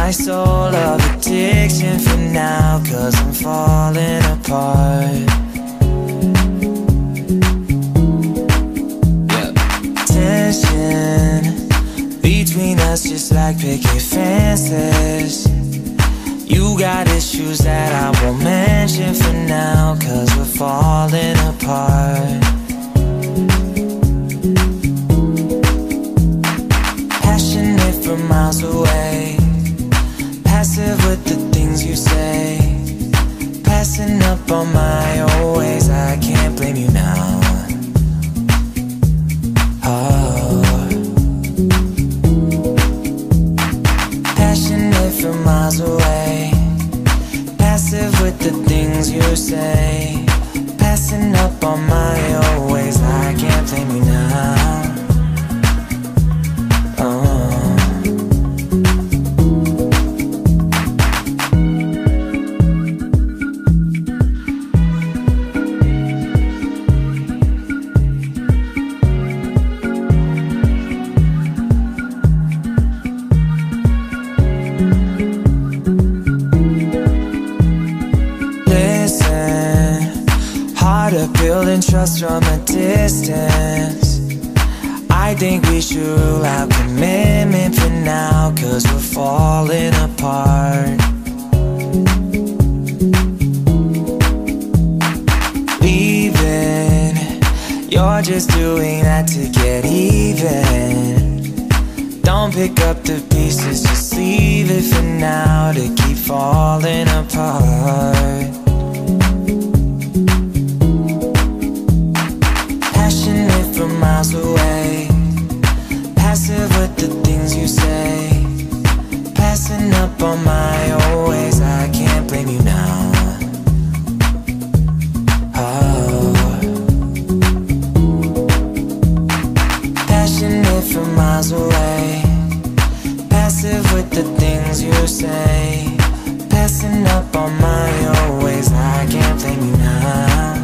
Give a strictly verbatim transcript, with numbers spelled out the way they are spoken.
my soul of addiction for now, 'cause I'm falling apart. Yeah. Tension between us just like picket fences. You got issues that I won't mention for now, 'cause we're falling apart. Passionate from miles away, passive with the things you say, passing up on my old ways. I can't blame you now. Oh. Passionate from miles away, passive with the things you say, passing up on my old ways. I can't blame you now. Building trust from a distance. I think we should rule out commitment for now, 'cause we're falling apart. Leaving, you're just doing that to get even. Don't pick up the pieces, just leave it for now to keep falling apart. From miles away, passive with the things you say, passing up on my old ways. I can't blame you now. Oh. Passionate from miles away, passive with the things you say, passing up on my old ways. I can't blame you now.